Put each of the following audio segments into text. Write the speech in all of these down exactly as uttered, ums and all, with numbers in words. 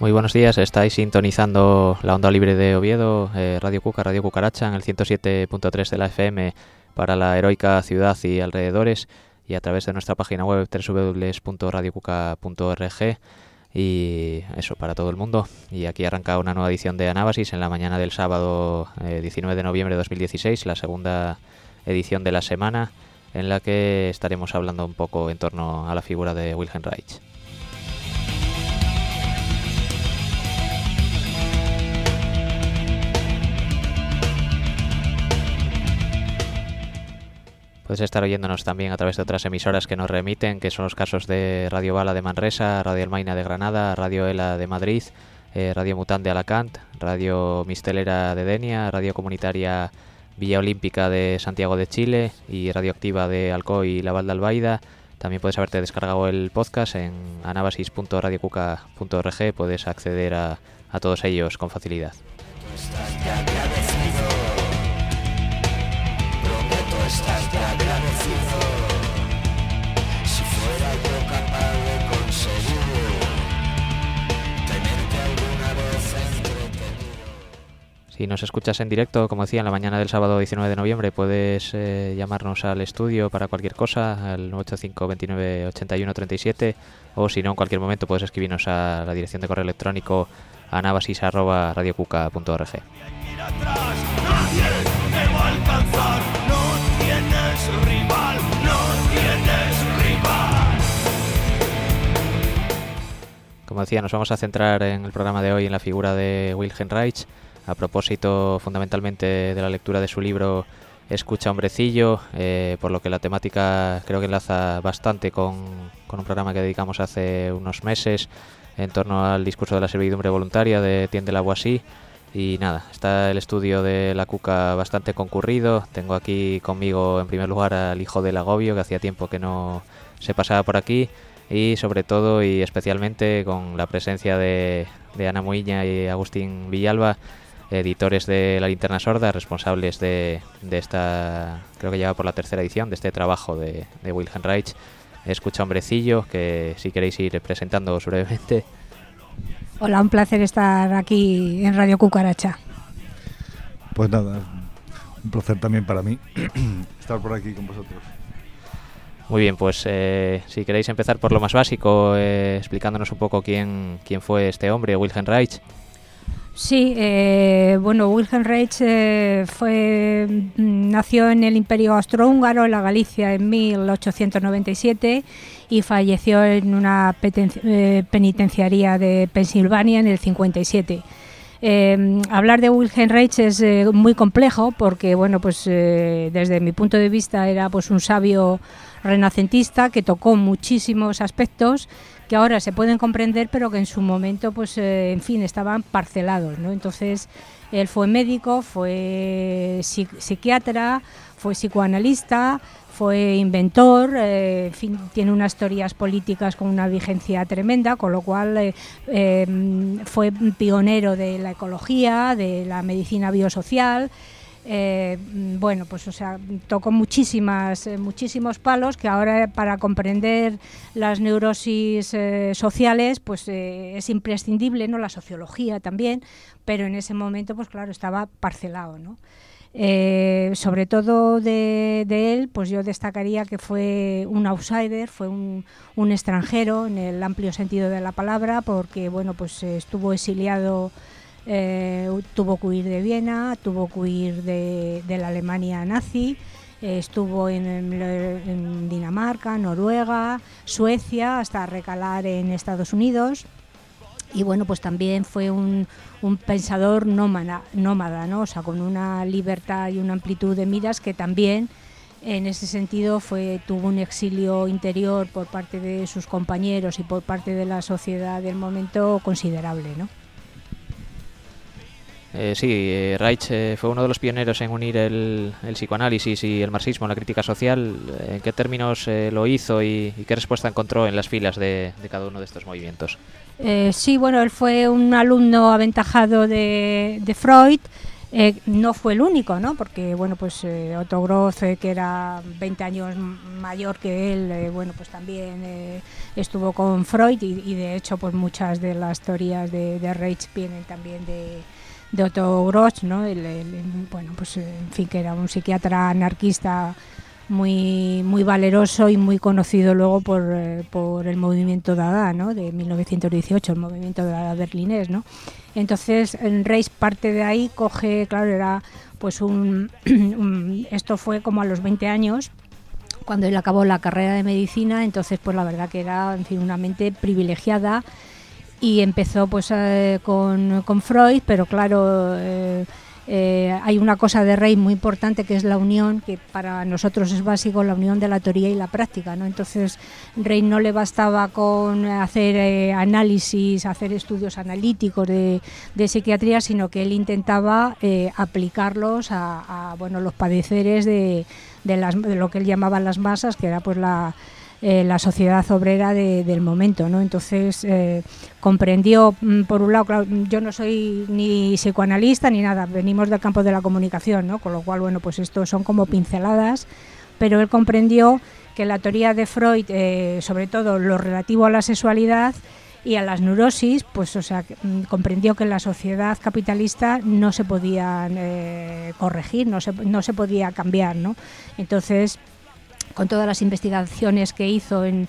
Muy buenos días, estáis sintonizando la onda libre de Oviedo, eh, Radio Cuca, Radio Cucaracha, en el ciento siete punto tres de la F M para la heroica ciudad y alrededores, y a través de nuestra página web doble u doble u doble u punto radio cuca punto org, y eso para todo el mundo. Y aquí arranca una nueva edición de Anábasis en la mañana del sábado eh, diecinueve de noviembre de dos mil dieciséis, la segunda edición de la semana, en la que estaremos hablando un poco en torno a la figura de Wilhelm Reich. Puedes estar oyéndonos también a través de otras emisoras que nos remiten, que son los casos de Radio Bala de Manresa, Radio Almaina de Granada, Radio Ela de Madrid, eh, Radio Mutant de Alacant, Radio Mistelera de Denia, Radio Comunitaria Villa Olímpica de Santiago de Chile y Radioactiva de Alcoy y La Val de Albaida. También puedes haberte descargado el podcast en anabasis punto radio cuca punto org, puedes acceder a, a todos ellos con facilidad. Estás de agradecido. Si fuera yo capaz de conseguir tenerte alguna vez entretenido. Si nos escuchas en directo, como decía, en la mañana del sábado diecinueve de noviembre, puedes eh, llamarnos al estudio para cualquier cosa, al nueve ocho cinco, veintinueve, ochenta y uno, treinta y siete, o si no, en cualquier momento puedes escribirnos a la dirección de correo electrónico anabasis arroba radio cuca punto org. Nadie te va a alcanzar. Tienes rival, no tienes rival. Como decía, nos vamos a centrar en el programa de hoy en la figura de Wilhelm Reich, a propósito fundamentalmente de la lectura de su libro Escucha Hombrecillo, eh, por lo que la temática creo que enlaza bastante con, con un programa que dedicamos hace unos meses en torno al discurso de la servidumbre voluntaria de Etienne de Lavoisier. Y nada, está el estudio de la Cuca bastante concurrido. Tengo aquí conmigo en primer lugar al hijo del agobio, que hacía tiempo que no se pasaba por aquí, y sobre todo y especialmente con la presencia de, de Ana Muiña y Agustín Villalba, editores de La Linterna Sorda, responsables de, de esta, creo que ya va por la tercera edición, de este trabajo de, de Wilhelm Reich, Escucha Hombrecillo, que si queréis ir presentándoos brevemente. Hola, un placer estar aquí en Radio Cucaracha. Pues nada, un placer también para mí estar por aquí con vosotros. Muy bien, pues eh, si queréis empezar por lo más básico, eh, explicándonos un poco quién, quién fue este hombre, Wilhelm Reich. Sí, eh, bueno, Wilhelm Reich eh, fue, nació en el Imperio Austrohúngaro, en la Galicia, en mil ochocientos noventa y siete y falleció en una peten- eh, penitenciaría de Pensilvania en el cincuenta y siete. Eh, hablar de Wilhelm Reich es eh, muy complejo porque, bueno, pues eh, desde mi punto de vista era pues un sabio renacentista que tocó muchísimos aspectos que ahora se pueden comprender, pero que en su momento, pues, eh, en fin, estaban parcelados, ¿no? Entonces, él fue médico, fue psiqui- psiquiatra, fue psicoanalista, fue inventor, eh, en fin, tiene unas teorías políticas con una vigencia tremenda, con lo cual eh, eh, fue pionero de la ecología, de la medicina biosocial. Eh, bueno, pues o sea, tocó muchísimas, eh, muchísimos palos que ahora para comprender las neurosis eh, sociales pues eh, es imprescindible, ¿no? La sociología también, pero en ese momento pues claro, estaba parcelado, ¿no? Eh, sobre todo de, de él, pues yo destacaría que fue un outsider, fue un, un extranjero en el amplio sentido de la palabra, porque bueno, pues eh, estuvo exiliado. Eh, tuvo que huir de Viena, tuvo que huir de, de la Alemania nazi, eh, estuvo en, en, en Dinamarca, Noruega, Suecia, hasta recalar en Estados Unidos. Y bueno, pues también fue un, un pensador nómada, nómada, ¿no? O sea, con una libertad y una amplitud de miras que también en ese sentido fue tuvo un exilio interior por parte de sus compañeros y por parte de la sociedad del momento considerable, ¿no? Eh, sí, eh, Reich eh, fue uno de los pioneros en unir el, el psicoanálisis y el marxismo en la crítica social. ¿En qué términos eh, lo hizo y, y qué respuesta encontró en las filas de, de cada uno de estos movimientos? Eh, sí, bueno, él fue un alumno aventajado de, de Freud. Eh, no fue el único, ¿no? Porque bueno, pues eh, Otto Groth, eh, que era veinte años mayor que él, eh, bueno, pues también eh, estuvo con Freud y, y de hecho, pues muchas de las teorías de, de Reich vienen también de, de Otto Groth, ¿no? El, el, bueno, pues en fin, que era un psiquiatra anarquista muy muy valeroso y muy conocido luego por, eh, por el movimiento Dada, ¿no? De mil novecientos dieciocho, el movimiento Dada berlinés, ¿no? Entonces Reich parte de ahí, coge, claro, era pues un, un esto fue como a los veinte años cuando él acabó la carrera de medicina, entonces pues la verdad que era, en fin, una mente privilegiada y empezó pues eh, con, con Freud, pero claro, eh, Eh, hay una cosa de Reich muy importante que es la unión, que para nosotros es básico, la unión de la teoría y la práctica, ¿no? Entonces Reich no le bastaba con hacer eh, análisis, hacer estudios analíticos de, de psiquiatría, sino que él intentaba eh, aplicarlos a, a bueno, los padeceres de, de, las, de lo que él llamaba las masas, que era pues la Eh, la sociedad obrera de, del momento, ¿no? Entonces eh, comprendió, por un lado, claro, yo no soy ni psicoanalista ni nada, venimos del campo de la comunicación, ¿no? Con lo cual, bueno, pues esto son como pinceladas, pero él comprendió que la teoría de Freud, eh, sobre todo lo relativo a la sexualidad y a las neurosis, pues o sea, comprendió que en la sociedad capitalista no se podían eh, corregir, no se, no se podía cambiar, ¿no? Entonces, con todas las investigaciones que hizo, en,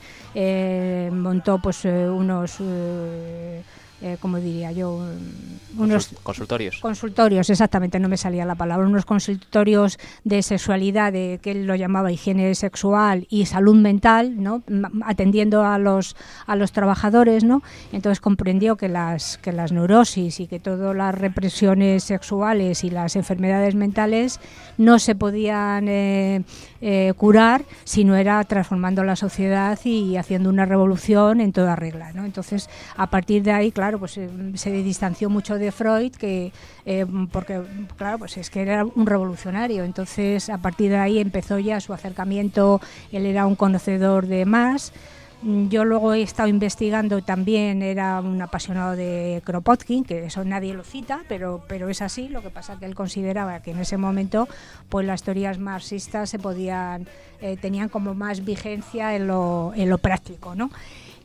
eh, montó pues eh, unos, eh, eh, ¿cómo diría yo? Unos consultorios. Consultorios, exactamente, no me salía la palabra, unos consultorios de sexualidad, de, que él lo llamaba higiene sexual y salud mental, ¿no? Atendiendo a los a los trabajadores, ¿no? Entonces comprendió que las que las neurosis y que todas las represiones sexuales y las enfermedades mentales no se podían eh, eh, curar si no era transformando la sociedad y haciendo una revolución en toda regla, ¿no? Entonces, a partir de ahí, claro, pues eh, se distanció mucho de Freud, que eh, porque claro, pues es que era un revolucionario. Entonces, a partir de ahí empezó ya su acercamiento. Él era un conocedor de más. Yo luego he estado investigando, también era un apasionado de Kropotkin, que eso nadie lo cita, pero pero es así. Lo que pasa que él consideraba que en ese momento pues las teorías marxistas se podían eh, tenían como más vigencia en lo en lo práctico, ¿no?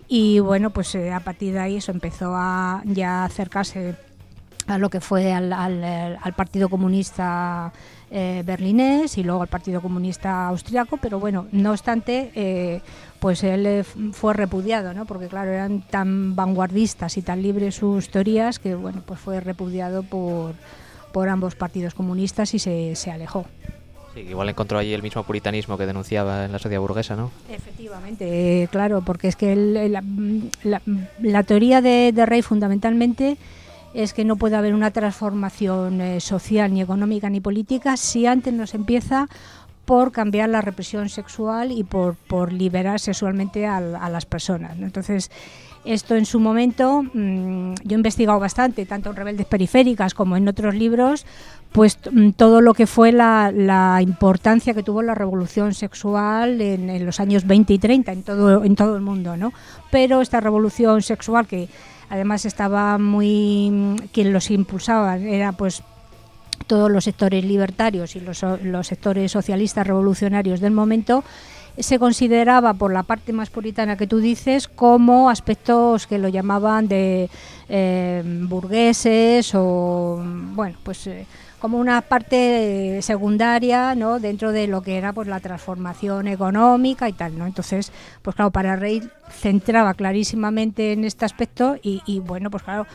Y bueno, pues eh, a partir de ahí eso empezó a ya acercarse a lo que fue al, al, al Partido Comunista eh, berlinés y luego al Partido Comunista austriaco, pero bueno, no obstante, eh, pues él eh, fue repudiado, ¿no? Porque claro, eran tan vanguardistas y tan libres sus teorías que bueno, pues fue repudiado por, por ambos partidos comunistas y se, se alejó. Sí, igual encontró allí el mismo puritanismo que denunciaba en la sociedad burguesa, ¿no? Efectivamente, eh, claro, porque es que el, la, la, la teoría de, de Reich fundamentalmente es que no puede haber una transformación eh, social, ni económica, ni política si antes no se empieza por cambiar la represión sexual y por, por liberar sexualmente a, a las personas, ¿no? Entonces, esto en su momento, mmm, yo he investigado bastante, tanto en Rebeldes Periféricas como en otros libros, pues t- todo lo que fue la, la importancia que tuvo la revolución sexual en, en los años veinte y treinta en todo, en todo el mundo, ¿no? Pero esta revolución sexual, que además estaba muy, quien los impulsaba era pues todos los sectores libertarios y los, los sectores socialistas revolucionarios del momento, se consideraba por la parte más puritana que tú dices como aspectos que lo llamaban de eh, burgueses o bueno, pues eh, como una parte secundaria, ¿no? Dentro de lo que era pues la transformación económica y tal, ¿no? Entonces, pues claro, para Reich centraba clarísimamente en este aspecto y, y bueno, pues claro,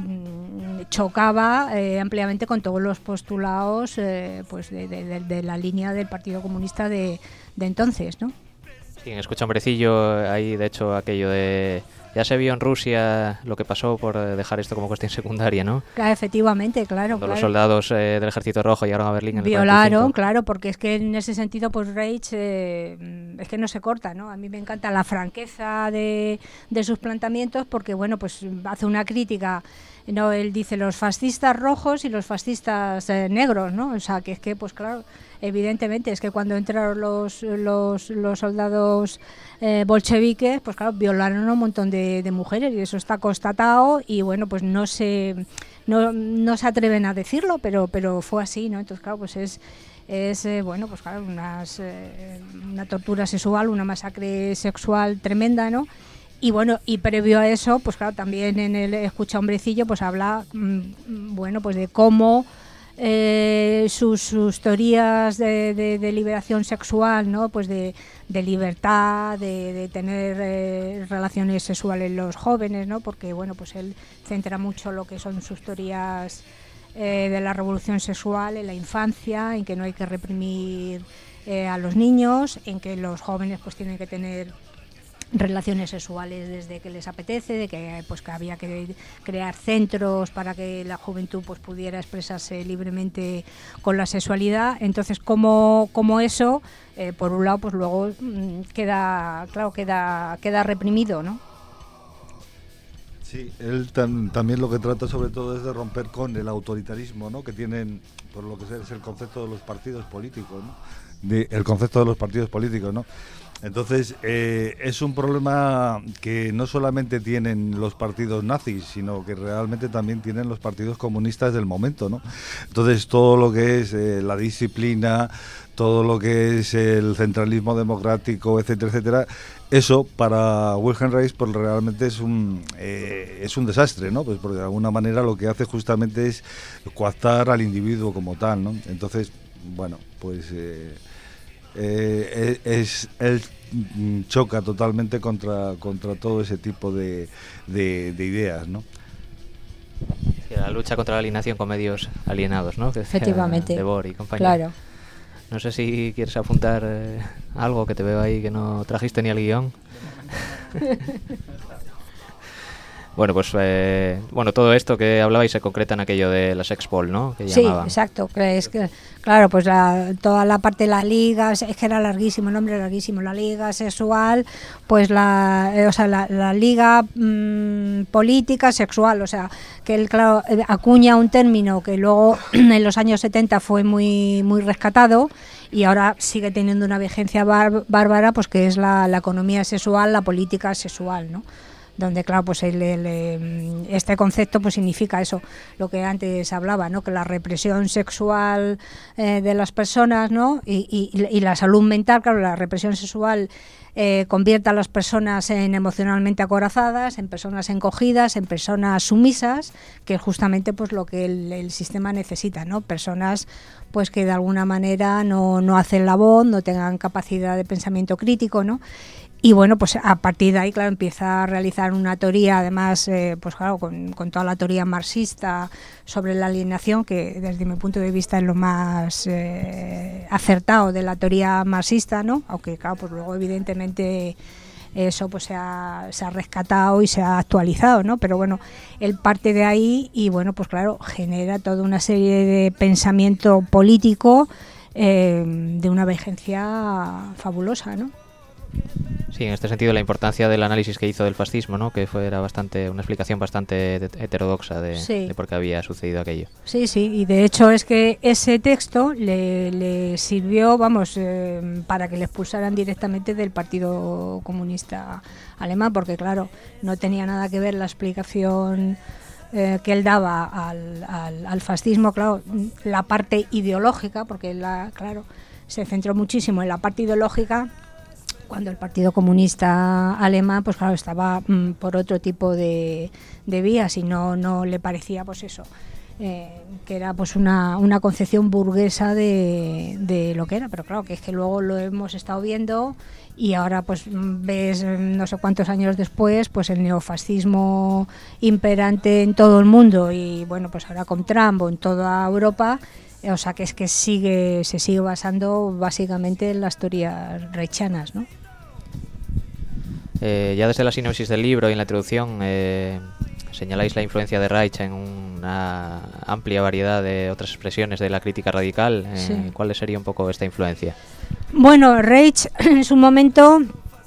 chocaba eh, ampliamente con todos los postulados eh, pues de, de, de, de la línea del Partido Comunista de, de entonces, ¿no? Sí, en Escucha Hombrecillo hay de hecho aquello de ya se vio en Rusia lo que pasó por dejar esto como cuestión secundaria, ¿no? Claro, efectivamente, claro. Cuando claro. los soldados eh, del Ejército Rojo llegaron a Berlín en el violaron, cuarenta y cinco. Claro, porque es que en ese sentido pues Reich eh, es que no se corta, ¿no? A mí me encanta la franqueza de, de sus planteamientos porque, bueno, pues hace una crítica no, él dice los fascistas rojos y los fascistas eh, negros, ¿no? O sea, que es que, pues claro, evidentemente es que cuando entraron los los, los soldados eh, bolcheviques, pues claro, violaron a un montón de, de mujeres y eso está constatado y bueno, pues no se no, no se atreven a decirlo, pero pero fue así, ¿no? Entonces claro, pues es es eh, bueno, pues claro, unas, eh, una tortura sexual, una masacre sexual tremenda, ¿no? Y bueno, y previo a eso, pues claro, también en el Escucha Hombrecillo, pues habla, mmm, bueno, pues de cómo eh, sus, sus teorías de, de, de liberación sexual, ¿no? Pues de, de libertad, de, de tener eh, relaciones sexuales los jóvenes, ¿no? Porque bueno, pues él centra mucho lo que son sus teorías eh, de la revolución sexual en la infancia, en que no hay que reprimir eh, a los niños, en que los jóvenes pues tienen que tener relaciones sexuales desde que les apetece, de que pues que había que crear centros para que la juventud pues pudiera expresarse libremente con la sexualidad. Entonces como como eso eh, por un lado pues luego mmm, queda claro queda queda reprimido, ¿no? Sí, él tam, también lo que trata sobre todo es de romper con el autoritarismo, ¿no? Que tienen, por lo que sé, es el concepto de los partidos políticos, ¿no? De, el concepto de los partidos políticos, ¿no? Entonces, eh, es un problema que no solamente tienen los partidos nazis, sino que realmente también tienen los partidos comunistas del momento, ¿no? Entonces, todo lo que es eh, la disciplina, todo lo que es el centralismo democrático, etcétera, etcétera, eso para Wilhelm Reich pues realmente es un eh, es un desastre, ¿no? Pues porque de alguna manera lo que hace justamente es coartar al individuo como tal, ¿no? Entonces, bueno, pues eh, eh, es él choca totalmente contra contra todo ese tipo de, de, de ideas, ¿no? La lucha contra la alienación con medios alienados, ¿no? Que efectivamente. Debord y compañía. Claro. No sé si quieres apuntar eh, algo, que te veo ahí que no trajiste ni el guión. Bueno, pues eh, bueno, todo esto que hablabais se concreta en aquello de la Sexpol, ¿no? Que sí, llamaban. Exacto. Es que, claro, pues la, toda la parte de las ligas, es que era larguísimo, el nombre larguísimo, la liga sexual, pues la, eh, o sea, la, la liga mmm, política sexual, o sea, que él, claro, acuña un término que luego en los años setenta fue muy, muy rescatado y ahora sigue teniendo una vigencia bar, bárbara, pues que es la, la economía sexual, la política sexual, ¿no? Donde claro pues el, el, este concepto pues significa eso, lo que antes hablaba, ¿no? Que la represión sexual eh, de las personas, ¿no? y, y, y la salud mental, claro, la represión sexual eh, convierte a las personas en emocionalmente acorazadas, en personas encogidas, en personas sumisas, que es justamente pues lo que el, el sistema necesita, ¿no? Personas pues que de alguna manera no, no hacen la voz, no tengan capacidad de pensamiento crítico, ¿no? Y bueno, pues a partir de ahí, claro, empieza a realizar una teoría, además, eh, pues claro, con, con toda la teoría marxista sobre la alienación, que desde mi punto de vista es lo más eh, acertado de la teoría marxista, ¿no? Aunque, claro, pues luego evidentemente eso pues se ha, se ha rescatado y se ha actualizado, ¿no? Pero bueno, él parte de ahí y bueno, pues claro, genera toda una serie de pensamiento político eh, de una vigencia fabulosa, ¿no? Sí, en este sentido la importancia del análisis que hizo del fascismo, ¿no? Que fue era bastante una explicación bastante heterodoxa de, sí. de por qué había sucedido aquello. Sí, sí, y de hecho es que ese texto le, le sirvió, vamos, eh, para que le expulsaran directamente del Partido Comunista Alemán, porque claro, no tenía nada que ver la explicación eh, que él daba al, al, al fascismo, claro, la parte ideológica, porque la, claro, se centró muchísimo en la parte ideológica, cuando el Partido Comunista Alemán pues claro estaba mm, por otro tipo de, de vías y no no le parecía pues eso eh, que era pues una, una concepción burguesa de, de lo que era, pero claro que es que luego lo hemos estado viendo y ahora pues ves no sé cuántos años después pues el neofascismo imperante en todo el mundo y bueno pues ahora con Trump o en toda Europa. O sea que es que sigue se sigue basando básicamente en las teorías reichianas, ¿no? Eh, ya desde la sinopsis del libro y en la introducción eh, señaláis la influencia de Reich en una amplia variedad de otras expresiones de la crítica radical. Eh, sí. ¿Cuál sería un poco esta influencia? Bueno, Reich en su momento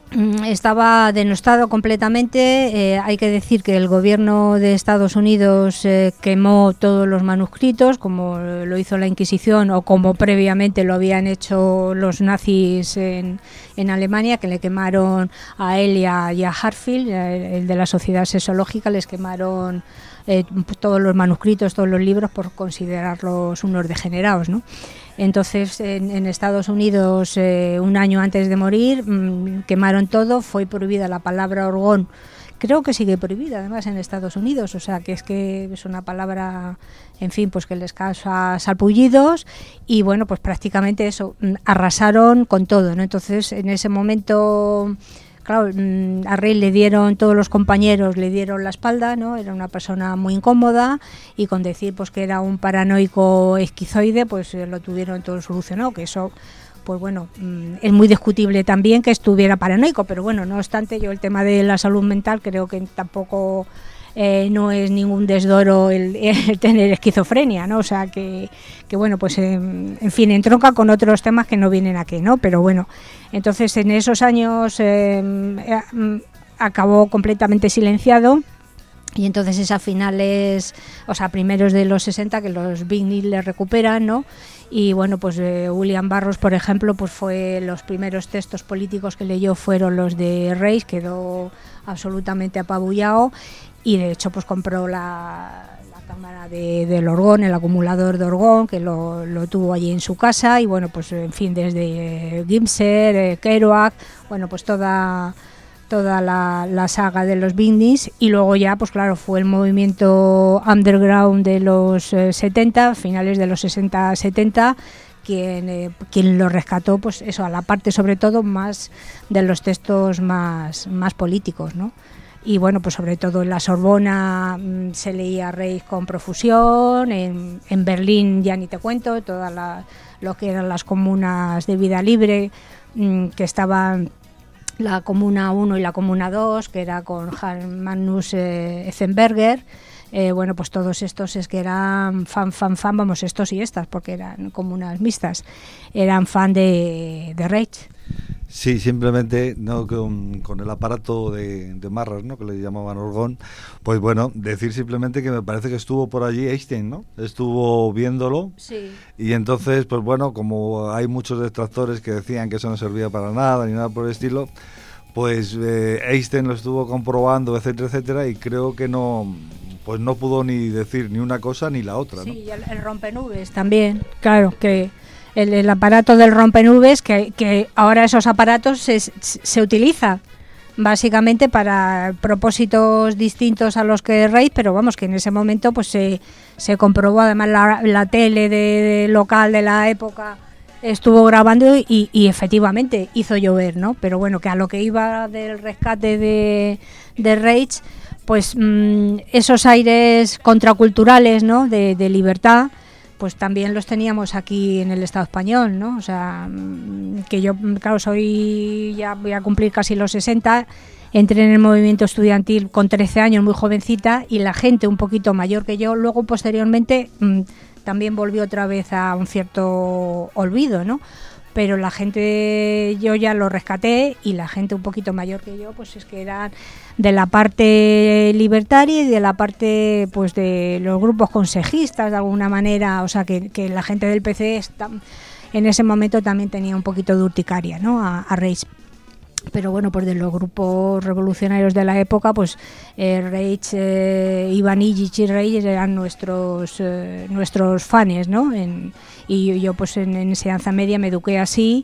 estaba denostado completamente. Eh, hay que decir que el gobierno de Estados Unidos eh, quemó todos los manuscritos, como lo hizo la Inquisición o como previamente lo habían hecho los nazis en, en Alemania, que le quemaron a él y a, y a Hartfield, el de la Sociedad Sexológica, les quemaron eh, todos los manuscritos, todos los libros, por considerarlos unos degenerados, ¿no? Entonces, en, en Estados Unidos, eh, un año antes de morir, mmm, quemaron todo, fue prohibida la palabra orgón. Creo que sigue prohibida, además, en Estados Unidos, o sea, que es que es una palabra, en fin, pues que les causa salpullidos y, bueno, pues prácticamente eso, arrasaron con todo, ¿no? Entonces, en ese momento... Claro, a Rey le dieron, todos los compañeros le dieron la espalda, ¿no? Era una persona muy incómoda y con decir pues que era un paranoico esquizoide, pues eh, lo tuvieron todo solucionado, que eso, pues bueno, es muy discutible también que estuviera paranoico, pero bueno, no obstante, yo el tema de la salud mental creo que tampoco... Eh, no es ningún desdoro el, el tener esquizofrenia, ¿no? O sea que, que bueno, pues eh, en fin, entronca con otros temas que no vienen aquí, ¿no? Pero bueno, entonces en esos años eh, eh, acabó completamente silenciado. Y entonces es a finales, o sea, primeros de los sesenta que los Beatniks le recuperan, ¿no? Y bueno, pues eh, William Burroughs, por ejemplo, pues fue los primeros textos políticos que leyó fueron los de Reich, quedó absolutamente apabullado y de hecho pues compró la, la cámara de, del orgón, el acumulador de orgón, que lo, lo tuvo allí en su casa y bueno, pues en fin, desde eh, Gimser, eh, Kerouac, bueno, pues toda... toda la, la saga de los Beatniks y luego ya, pues claro, fue el movimiento underground de los eh, setenta, finales de los sesenta setenta, quien, eh, quien lo rescató, pues eso, a la parte sobre todo más de los textos más, más políticos, ¿no? Y bueno, pues sobre todo en la Sorbona mmm, se leía Reich con profusión, en, en Berlín ya ni te cuento, todas la, lo que eran las comunas de vida libre, mmm, que estaban... la Comuna uno y la Comuna dos, que era con Magnus eh, Ezenberger, eh, bueno, pues todos estos es que eran fan, fan, fan, vamos, estos y estas, porque eran comunas mixtas, eran fan de, de Reich. Sí, simplemente no con, con el aparato de, de Marras, ¿no? Que le llamaban orgón, pues bueno, decir simplemente que me parece que estuvo por allí Einstein, ¿no? Estuvo viéndolo, sí. Y entonces, pues bueno, como hay muchos detractores que decían que eso no servía para nada ni nada por el estilo, pues eh, Einstein lo estuvo comprobando, etcétera, etcétera, y creo que no, pues no pudo ni decir ni una cosa ni la otra, ¿no? Sí, y el, el rompenubes también, claro, que el, el aparato del rompenubes, que, que ahora esos aparatos se, se utilizan básicamente para propósitos distintos a los que Reich, pero vamos, que en ese momento pues se, se comprobó, además la, la tele de, de local de la época estuvo grabando y, y efectivamente hizo llover, ¿no? Pero bueno, que a lo que iba del rescate de, de Reich, pues mmm, esos aires contraculturales, ¿no? De, de libertad, pues también los teníamos aquí en el Estado español, ¿no? O sea, que yo, claro, soy, ya voy a cumplir casi los sesenta, entré en el movimiento estudiantil con trece años, muy jovencita, y la gente un poquito mayor que yo, luego posteriormente mmm, también volvió otra vez a un cierto olvido, ¿no? Pero la gente, yo ya lo rescaté, y la gente un poquito mayor que yo, pues es que eran de la parte libertaria y de la parte, pues, de los grupos consejistas, de alguna manera, o sea, que, que la gente del P C está, en ese momento también tenía un poquito de urticaria, ¿no? A, a Reich. Pero bueno, pues de los grupos revolucionarios de la época, pues eh, Reich, eh, Iván Illich y Reich eran nuestros eh, nuestros fans, ¿no? En, y yo pues en, en enseñanza media me eduqué así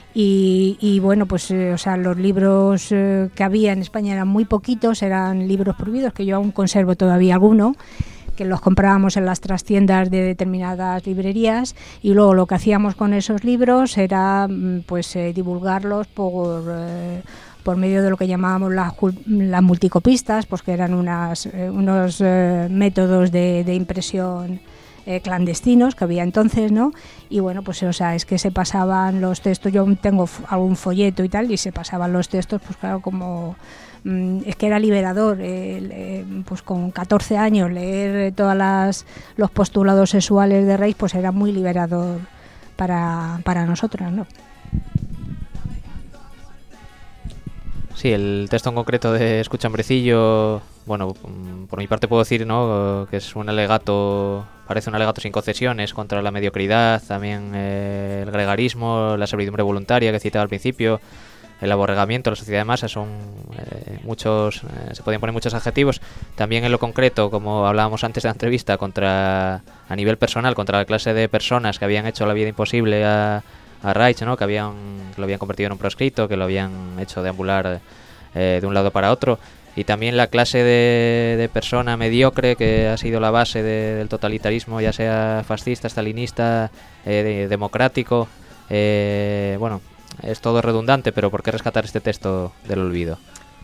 y, y bueno, pues eh, o sea, los libros eh, que había en España eran muy poquitos, eran libros prohibidos, que yo aún conservo todavía alguno, que los comprábamos en las trastiendas de determinadas librerías, y luego lo que hacíamos con esos libros era pues eh, divulgarlos por eh, por medio de lo que llamábamos las, las multicopistas, pues que eran unas, eh, unos eh, métodos de, de impresión eh, clandestinos que había entonces, ¿no? Y bueno, pues o sea, es que se pasaban los textos, yo tengo algún folleto y tal, y se pasaban los textos, pues claro, como es que era liberador, eh, eh, pues con catorce años leer todas las los postulados sexuales de Reich, pues era muy liberador para, para nosotras, ¿no? Sí, el texto en concreto de Escucha hombrecillo, bueno, por mi parte puedo decir, ¿no?, que es un alegato, parece un alegato sin concesiones contra la mediocridad, también eh, el gregarismo, la servidumbre voluntaria que citaba al principio, el aborregamiento, la sociedad de masas, son eh, muchos, eh, se podían poner muchos adjetivos. También en lo concreto, como hablábamos antes de la entrevista, contra, a nivel personal, contra la clase de personas que habían hecho la vida imposible a a Reich, ¿no?, que habían que lo habían convertido en un proscrito, que lo habían hecho deambular eh, de un lado para otro, y también la clase de, de persona mediocre que ha sido la base de, del totalitarismo, ya sea fascista, stalinista, eh, de, democrático. Eh, bueno, es todo redundante, pero ¿por qué rescatar este texto del olvido?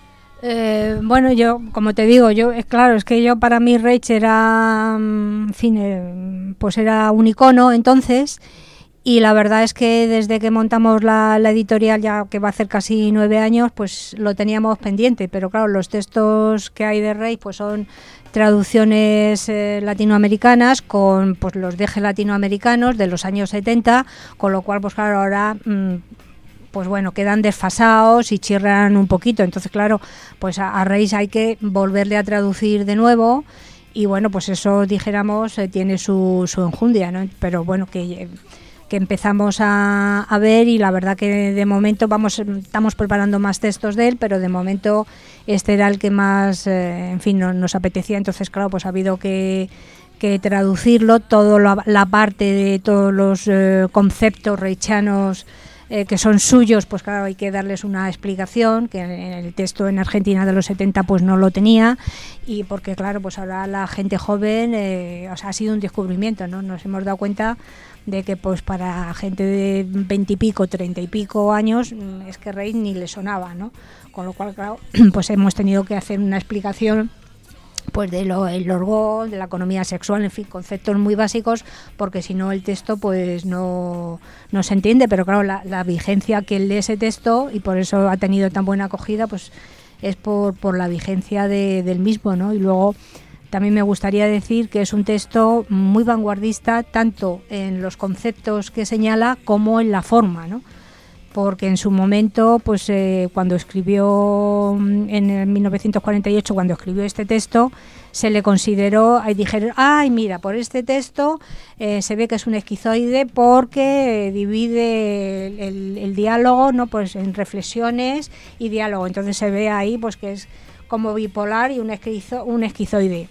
Eh, bueno, yo, como te digo, yo, es claro, es que yo para mí Reich era, en fin, eh, pues era un icono entonces. Y la verdad es que desde que montamos la, la editorial, ya que va a hacer casi nueve años, pues lo teníamos pendiente. Pero claro, los textos que hay de Reich pues son traducciones eh, latinoamericanas con pues los dejes latinoamericanos de los años setenta, con lo cual pues claro, ahora mmm, pues bueno, quedan desfasados y chirran un poquito. Entonces claro, pues a, a Reich hay que volverle a traducir de nuevo. Y bueno, pues eso, dijéramos, eh, tiene su, su enjundia, ¿no? Pero bueno, que... que empezamos a, a ver, y la verdad que de momento vamos estamos preparando más textos de él, pero de momento este era el que más, eh, en fin, no, nos apetecía. Entonces, claro, pues ha habido que, que traducirlo, todo lo, la parte de todos los eh, conceptos reichianos eh, que son suyos, pues claro, hay que darles una explicación, que en el texto en Argentina de los setenta pues no lo tenía, y porque claro, pues ahora la gente joven, eh, o sea, ha sido un descubrimiento, ¿no? Nos hemos dado cuenta de que pues para gente de veintipico, treinta y pico años es que Reich ni le sonaba, ¿no? Con lo cual, claro, pues hemos tenido que hacer una explicación pues de lo el orgón, de la economía sexual, en fin, conceptos muy básicos, porque si no el texto pues no, no se entiende. Pero claro, la, la vigencia que lee ese texto, y por eso ha tenido tan buena acogida, pues es por, por la vigencia de, del mismo, ¿no? Y luego también me gustaría decir que es un texto muy vanguardista, tanto en los conceptos que señala como en la forma, ¿no? Porque en su momento, pues eh, cuando escribió en el mil novecientos cuarenta y ocho, cuando escribió este texto, se le consideró, ahí dijeron, ay, mira, por este texto eh, se ve que es un esquizoide porque eh, divide el, el, el diálogo, ¿no?, pues en reflexiones y diálogo. Entonces se ve ahí pues que es como bipolar y un, esquizo, un esquizoide.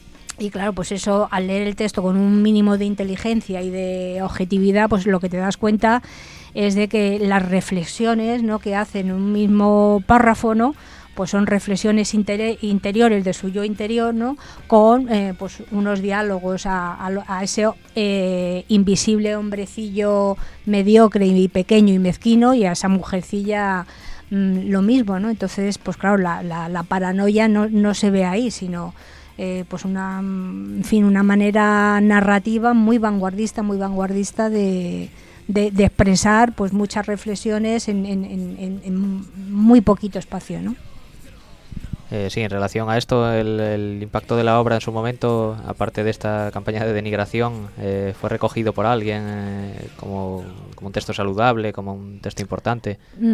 Y claro, pues eso, al leer el texto con un mínimo de inteligencia y de objetividad, pues lo que te das cuenta es de que las reflexiones, ¿no?, que hace en un mismo párrafo, ¿no?, pues son reflexiones inter- interiores de su yo interior, ¿no?, con eh, pues unos diálogos a, a, a ese eh, invisible hombrecillo mediocre y pequeño y mezquino, y a esa mujercilla mmm, lo mismo, ¿no? Entonces, pues claro, la, la, la paranoia no, no se ve ahí, sino Eh, pues una, en fin, una manera narrativa muy vanguardista, muy vanguardista de, de, de expresar pues muchas reflexiones en, en, en, en muy poquito espacio, ¿no? Eh, sí, en relación a esto, el, el impacto de la obra en su momento, aparte de esta campaña de denigración, eh, fue recogido por alguien eh, como, como un texto saludable, como un texto importante.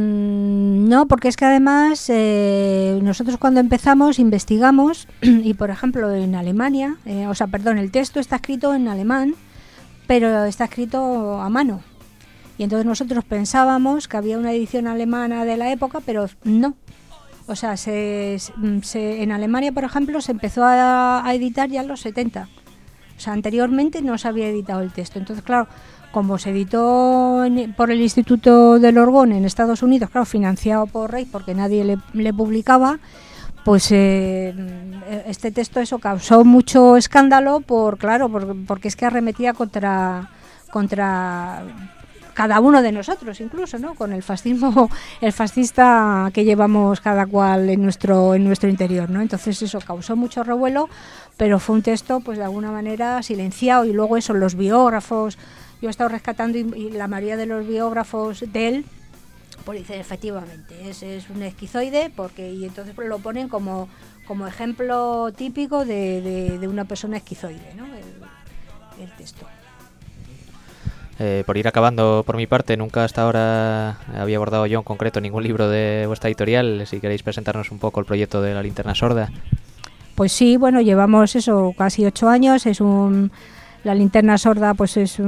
Mm, no, porque es que además eh, nosotros cuando empezamos investigamos y, por ejemplo, en Alemania, eh, o sea, perdón, el texto está escrito en alemán, pero está escrito a mano. Y entonces nosotros pensábamos que había una edición alemana de la época, pero no. O sea, se, se, en Alemania, por ejemplo, se empezó a, a editar ya en los setenta. O sea, anteriormente no se había editado el texto. Entonces, claro, como se editó en, por el Instituto del Orgón en Estados Unidos, claro, financiado por Reich, porque nadie le, le publicaba, pues eh, este texto eso causó mucho escándalo, por claro, por, porque es que arremetía contra contra cada uno de nosotros, incluso, ¿no?, con el fascismo, el fascista que llevamos cada cual en nuestro en nuestro interior, ¿no? Entonces eso causó mucho revuelo, pero fue un texto, pues de alguna manera silenciado. Y luego eso, los biógrafos, yo he estado rescatando y, y la mayoría de los biógrafos de él, pues dicen efectivamente, es, es un esquizoide, porque y entonces lo ponen como como ejemplo típico de, de, de una persona esquizoide, ¿no?, el, el texto. Eh, por ir acabando por mi parte, nunca hasta ahora había abordado yo en concreto ningún libro de vuestra editorial. Si queréis presentarnos un poco el proyecto de La Linterna Sorda. Pues sí, bueno, llevamos eso casi ocho años. Es un La Linterna Sorda, pues es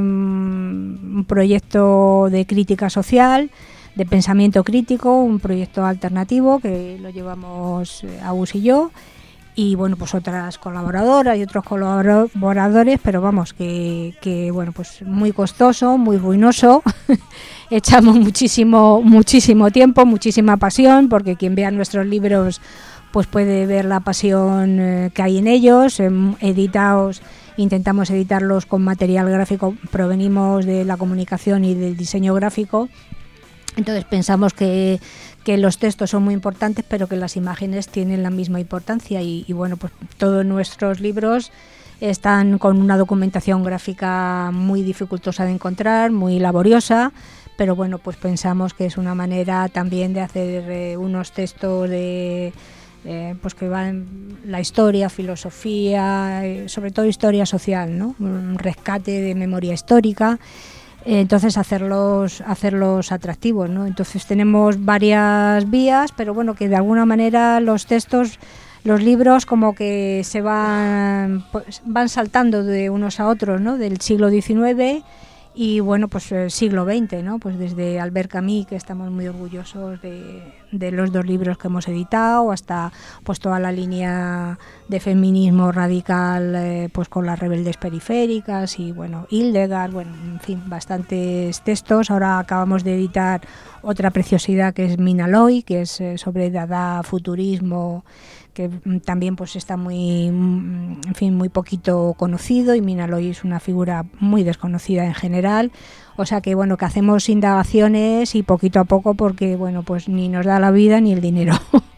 un, un proyecto de crítica social, de pensamiento crítico, un proyecto alternativo que lo llevamos Agus y yo. Y bueno, pues otras colaboradoras y otros colaboradores, pero vamos, que, que bueno, pues muy costoso, muy ruinoso. Echamos muchísimo, muchísimo tiempo, muchísima pasión, porque quien vea nuestros libros pues puede ver la pasión eh, que hay en ellos, eh, editados, intentamos editarlos con material gráfico, provenimos de la comunicación y del diseño gráfico. Entonces pensamos que, que los textos son muy importantes, pero que las imágenes tienen la misma importancia y, y bueno, pues todos nuestros libros están con una documentación gráfica muy dificultosa de encontrar, muy laboriosa, pero bueno, pues pensamos que es una manera también de hacer eh, unos textos de eh, pues que van la historia, filosofía, eh, sobre todo historia social, ¿no? Un rescate de memoria histórica. Entonces hacerlos hacerlos atractivos, ¿no? Entonces tenemos varias vías, pero bueno, que de alguna manera los textos, los libros como que se van pues, van saltando de unos a otros, ¿no? Del siglo diecinueve y bueno, pues el siglo veinte, ¿no? Pues desde Albert Camus, que estamos muy orgullosos de, de los dos libros que hemos editado, hasta pues toda la línea de feminismo radical, eh, pues con las rebeldes periféricas y bueno, Hildegard, bueno, en fin, bastantes textos. Ahora acabamos de editar otra preciosidad que es Minaloy, que es eh, sobre Dada, futurismo, que también pues está muy, en fin, muy poquito conocido, y Minaloy es una figura muy desconocida en general. O sea que bueno, que hacemos indagaciones y poquito a poco, porque bueno, pues ni nos da la vida ni el dinero.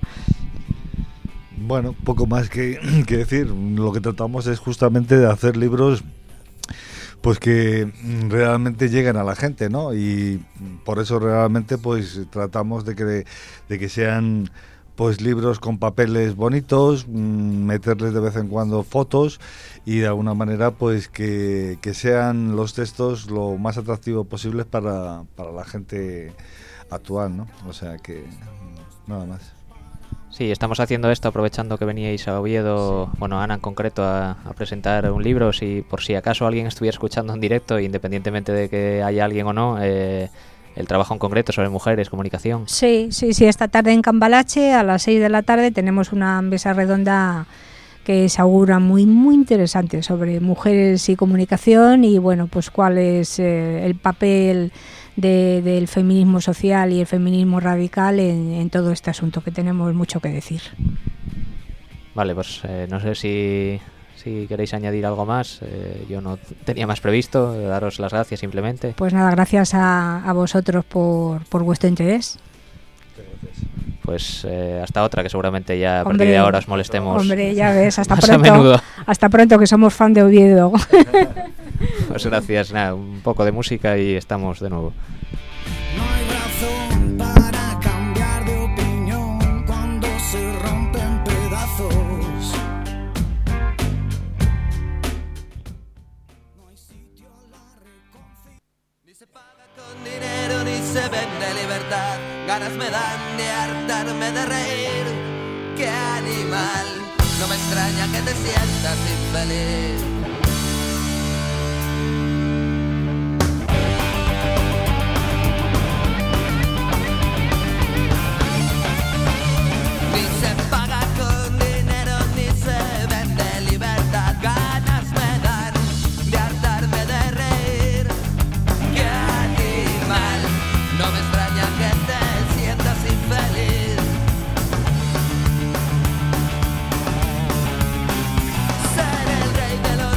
Bueno, poco más que, que decir. Lo que tratamos es justamente de hacer libros pues que realmente lleguen a la gente, ¿no? Y por eso realmente pues tratamos de que, de que sean pues libros con papeles bonitos, meterles de vez en cuando fotos y de alguna manera pues que, que sean los textos lo más atractivos posibles para, para la gente actual, ¿no? O sea que nada más. Sí, estamos haciendo esto aprovechando que veníais a Oviedo, sí. Bueno, Ana en concreto, a, a presentar un libro, si por si acaso alguien estuviera escuchando en directo, independientemente de que haya alguien o no, eh, el trabajo en concreto sobre mujeres, comunicación. Sí, sí, sí, esta tarde en Cambalache a las seis de la tarde tenemos una mesa redonda que se augura muy, muy interesante sobre mujeres y comunicación y bueno, pues cuál es eh, el papel de, del feminismo social y el feminismo radical en, en todo este asunto, que tenemos mucho que decir. Vale, pues eh, no sé si... Si queréis añadir algo más, eh, yo no tenía más previsto, daros las gracias simplemente. Pues nada, gracias a, a vosotros por, por vuestro interés. Pues eh, hasta otra, que seguramente ya a partir de ahora os molestemos. Hombre, ya ves, hasta más pronto. A menudo. Hasta pronto, que somos fan de Oviedo. Pues gracias, nada, un poco de música y estamos de nuevo. No hay razón para cambiar de opinión cuando se rompen pedazos. Se vende libertad, ganas me dan de hartarme de reír. ¡Qué animal! No me extraña que te sientas infeliz. Ni se paga con dinero, ni se vende libertad. Ganas me dan de hartarme de reír. ¡Qué animal! No me extraña que te sientas infeliz. Ser el rey de los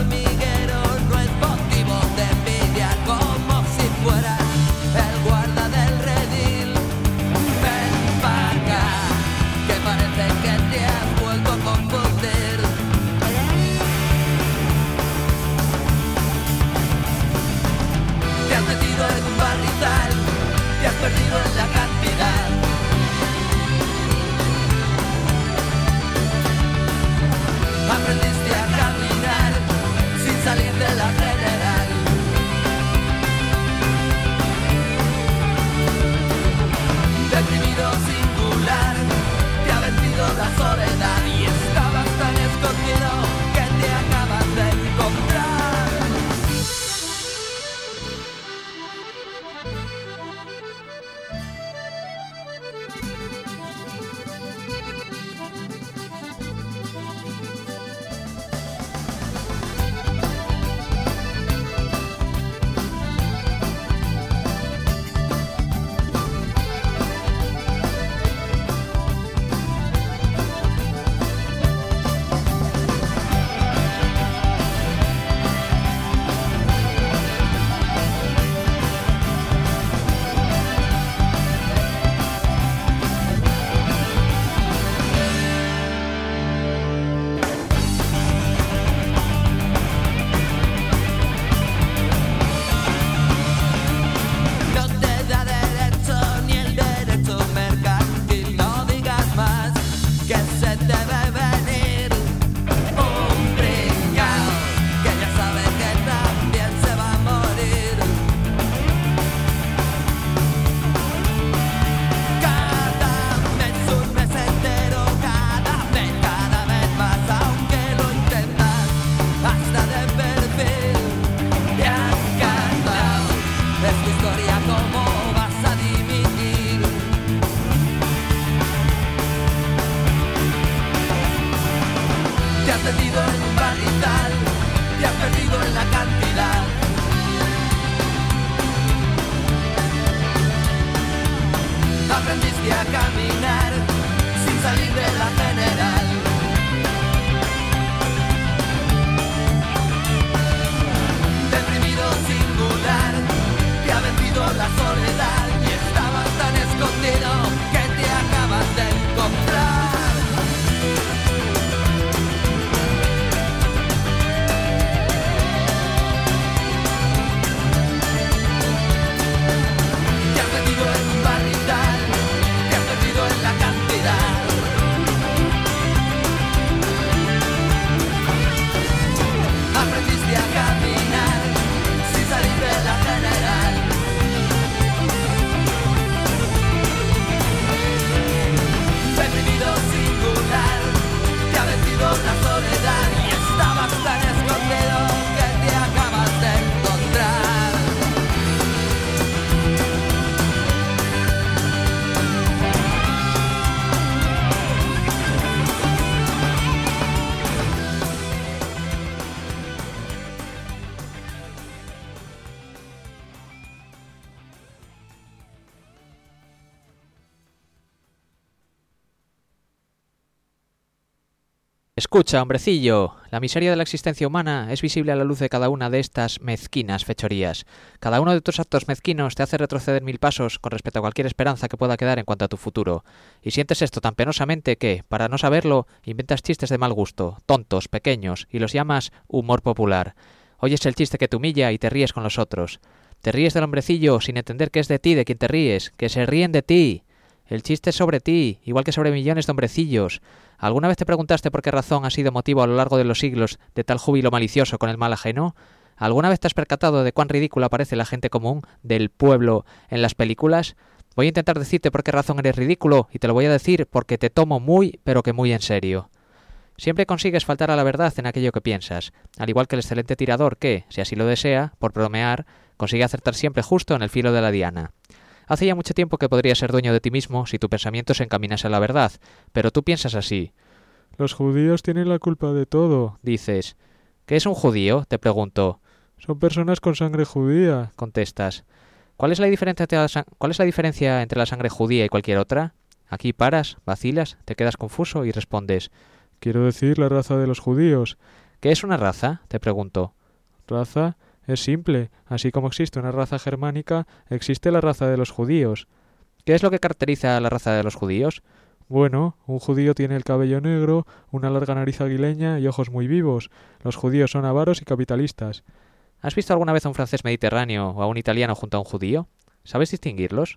Escucha, hombrecillo, la miseria de la existencia humana es visible a la luz de cada una de estas mezquinas fechorías. Cada uno de tus actos mezquinos te hace retroceder mil pasos con respecto a cualquier esperanza que pueda quedar en cuanto a tu futuro. Y sientes esto tan penosamente que, para no saberlo, inventas chistes de mal gusto, tontos, pequeños, y los llamas humor popular. Oyes el chiste que te humilla y te ríes con los otros. Te ríes del hombrecillo sin entender que es de ti de quien te ríes, que se ríen de ti. El chiste es sobre ti, igual que sobre millones de hombrecillos. ¿Alguna vez te preguntaste por qué razón ha sido motivo a lo largo de los siglos de tal júbilo malicioso con el mal ajeno? ¿Alguna vez te has percatado de cuán ridícula parece la gente común del pueblo en las películas? Voy a intentar decirte por qué razón eres ridículo, y te lo voy a decir porque te tomo muy, pero que muy en serio. Siempre consigues faltar a la verdad en aquello que piensas, al igual que el excelente tirador que, si así lo desea, por bromear, consigue acertar siempre justo en el filo de la diana. Hace ya mucho tiempo que podrías ser dueño de ti mismo si tu pensamiento se encaminase a la verdad, pero tú piensas así. Los judíos tienen la culpa de todo, dices. ¿Qué es un judío?, te pregunto. Son personas con sangre judía, contestas. ¿Cuál es la diferencia entre la, san- ¿Cuál es la diferencia entre la sangre judía y cualquier otra? Aquí paras, vacilas, te quedas confuso y respondes. Quiero decir la raza de los judíos. ¿Qué es una raza?, te pregunto. ¿Raza? Es simple. Así como existe una raza germánica, existe la raza de los judíos. ¿Qué es lo que caracteriza a la raza de los judíos? Bueno, un judío tiene el cabello negro, una larga nariz aguileña y ojos muy vivos. Los judíos son avaros y capitalistas. ¿Has visto alguna vez a un francés mediterráneo o a un italiano junto a un judío? ¿Sabes distinguirlos?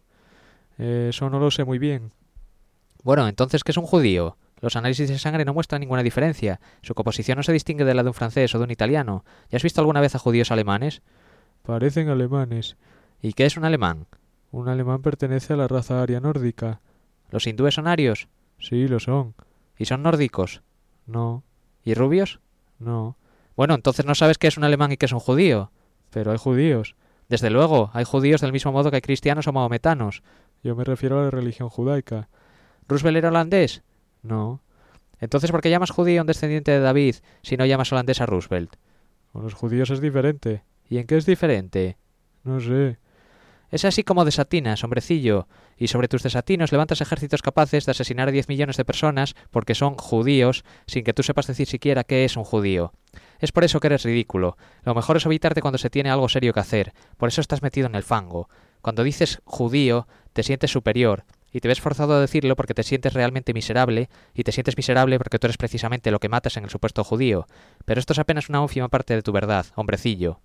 Eh, eso no lo sé muy bien. Bueno, entonces, ¿qué es un judío? Los análisis de sangre no muestran ninguna diferencia. Su composición no se distingue de la de un francés o de un italiano. ¿Ya has visto alguna vez a judíos alemanes? Parecen alemanes. ¿Y qué es un alemán? Un alemán pertenece a la raza aria nórdica. ¿Los hindúes son arios? Sí, lo son. ¿Y son nórdicos? No. ¿Y rubios? No. Bueno, entonces no sabes qué es un alemán y qué es un judío. Pero hay judíos. Desde luego, hay judíos del mismo modo que hay cristianos o mahometanos. Yo me refiero a la religión judaica. ¿Roosevelt era holandés? No. Entonces, ¿por qué llamas judío a un descendiente de David si no llamas holandés a Roosevelt? Con los judíos es diferente. ¿Y en qué es diferente? No sé. Es así como desatinas, hombrecillo, y sobre tus desatinos levantas ejércitos capaces de asesinar a diez millones de personas porque son judíos, sin que tú sepas decir siquiera qué es un judío. Es por eso que eres ridículo. Lo mejor es evitarte cuando se tiene algo serio que hacer. Por eso estás metido en el fango. Cuando dices judío, te sientes superior, y te ves forzado a decirlo porque te sientes realmente miserable, y te sientes miserable porque tú eres precisamente lo que matas en el supuesto judío. Pero esto es apenas una ínfima parte de tu verdad, hombrecillo.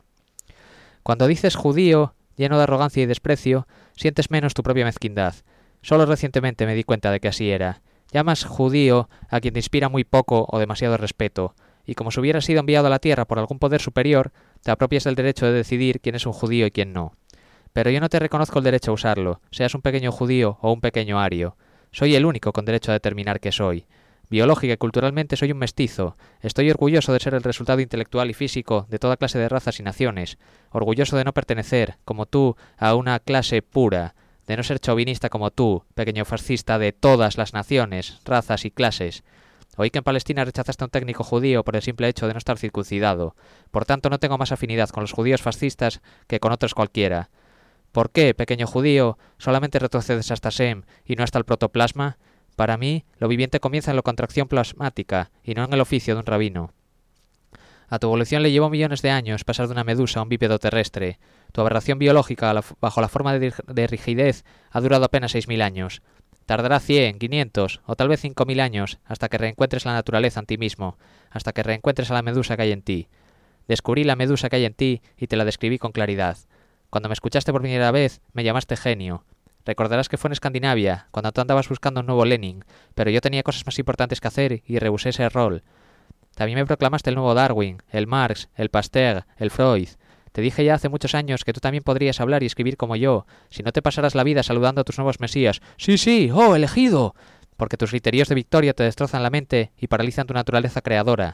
Cuando dices judío, lleno de arrogancia y desprecio, sientes menos tu propia mezquindad. Solo recientemente me di cuenta de que así era. Llamas judío a quien te inspira muy poco o demasiado respeto, y como si hubieras sido enviado a la tierra por algún poder superior, te apropias del derecho de decidir quién es un judío y quién no. Pero yo no te reconozco el derecho a usarlo, seas un pequeño judío o un pequeño ario. Soy el único con derecho a determinar qué soy. Biológica y culturalmente soy un mestizo. Estoy orgulloso de ser el resultado intelectual y físico de toda clase de razas y naciones. Orgulloso de no pertenecer, como tú, a una clase pura. De no ser chauvinista como tú, pequeño fascista de todas las naciones, razas y clases. Oí que en Palestina rechazaste a un técnico judío por el simple hecho de no estar circuncidado. Por tanto, no tengo más afinidad con los judíos fascistas que con otros cualquiera. ¿Por qué, pequeño judío, solamente retrocedes hasta Sem y no hasta el protoplasma? Para mí, lo viviente comienza en la contracción plasmática y no en el oficio de un rabino. A tu evolución le llevó millones de años pasar de una medusa a un bípedo terrestre. Tu aberración biológica la, bajo la forma de, de rigidez ha durado apenas seis mil años. Tardará cien, quinientos o tal vez cinco mil años hasta que reencuentres la naturaleza en ti mismo, hasta que reencuentres a la medusa que hay en ti. Descubrí la medusa que hay en ti y te la describí con claridad. Cuando me escuchaste por primera vez, me llamaste genio. Recordarás que fue en Escandinavia, cuando tú andabas buscando un nuevo Lenin, pero yo tenía cosas más importantes que hacer y rehusé ese rol. También me proclamaste el nuevo Darwin, el Marx, el Pasteur, el Freud. Te dije ya hace muchos años que tú también podrías hablar y escribir como yo, si no te pasaras la vida saludando a tus nuevos mesías. ¡Sí, sí! ¡Oh, elegido! Porque tus criterios de victoria te destrozan la mente y paralizan tu naturaleza creadora.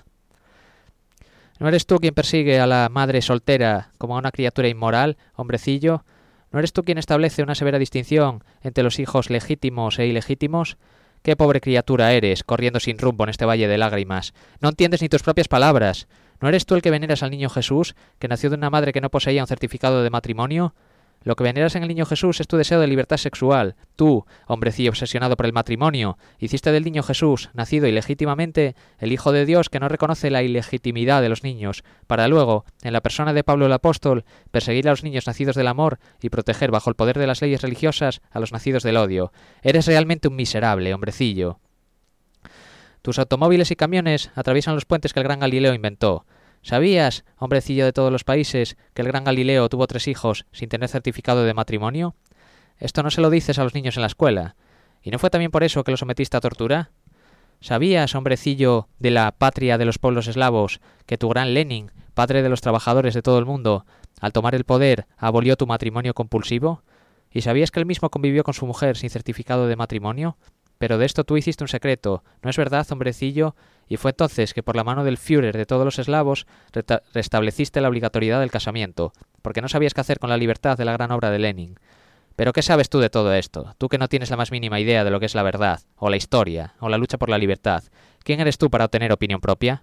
¿No eres tú quien persigue a la madre soltera como a una criatura inmoral, hombrecillo? ¿No eres tú quien establece una severa distinción entre los hijos legítimos e ilegítimos? ¡Qué pobre criatura eres, corriendo sin rumbo en este valle de lágrimas! No entiendes ni tus propias palabras. ¿No eres tú el que veneras al niño Jesús, que nació de una madre que no poseía un certificado de matrimonio? Lo que veneras en el niño Jesús es tu deseo de libertad sexual. Tú, hombrecillo obsesionado por el matrimonio, hiciste del niño Jesús, nacido ilegítimamente, el Hijo de Dios que no reconoce la ilegitimidad de los niños, para luego, en la persona de Pablo el Apóstol, perseguir a los niños nacidos del amor y proteger bajo el poder de las leyes religiosas a los nacidos del odio. Eres realmente un miserable, hombrecillo. Tus automóviles y camiones atraviesan los puentes que el gran Galileo inventó. ¿Sabías, hombrecillo de todos los países, que el gran Galileo tuvo tres hijos sin tener certificado de matrimonio? Esto no se lo dices a los niños en la escuela. ¿Y no fue también por eso que lo sometiste a tortura? ¿Sabías, hombrecillo de la patria de los pueblos eslavos, que tu gran Lenin, padre de los trabajadores de todo el mundo, al tomar el poder, abolió tu matrimonio compulsivo? ¿Y sabías que él mismo convivió con su mujer sin certificado de matrimonio? Pero de esto tú hiciste un secreto, ¿no es verdad, hombrecillo? Y fue entonces que por la mano del Führer de todos los eslavos restableciste la obligatoriedad del casamiento, porque no sabías qué hacer con la libertad de la gran obra de Lenin. ¿Pero qué sabes tú de todo esto? Tú que no tienes la más mínima idea de lo que es la verdad, o la historia, o la lucha por la libertad. ¿Quién eres tú para obtener opinión propia?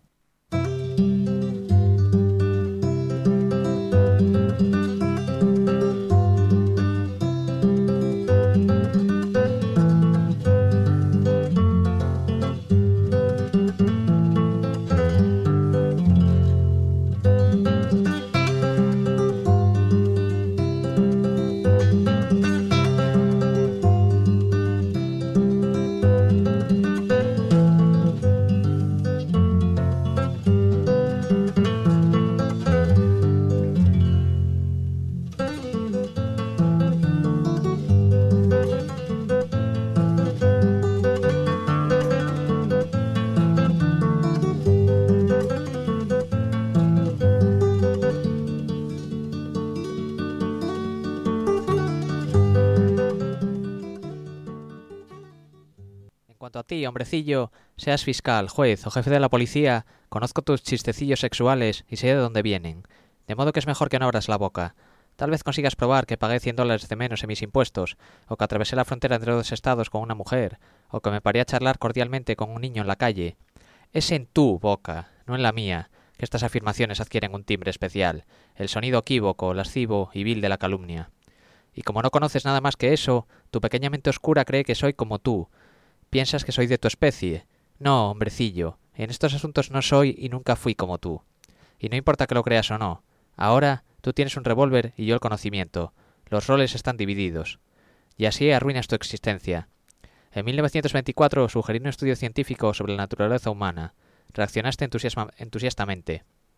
A ti, hombrecillo, seas fiscal, juez o jefe de la policía, conozco tus chistecillos sexuales y sé de dónde vienen. De modo que es mejor que no abras la boca. Tal vez consigas probar que pagué cien dólares de menos en mis impuestos, o que atravesé la frontera entre dos estados con una mujer, o que me paré a charlar cordialmente con un niño en la calle. Es en tu boca, no en la mía, que estas afirmaciones adquieren un timbre especial, el sonido equívoco, lascivo y vil de la calumnia. Y como no conoces nada más que eso, tu pequeña mente oscura cree que soy como tú. Piensas que soy de tu especie. No, hombrecillo, en estos asuntos no soy y nunca fui como tú. Y no importa que lo creas o no. Ahora tú tienes un revólver y yo el conocimiento. Los roles están divididos. Y así arruinas tu existencia. En mil novecientos veinticuatro sugerí un estudio científico sobre la naturaleza humana. Reaccionaste entusiasma- entusiastamente.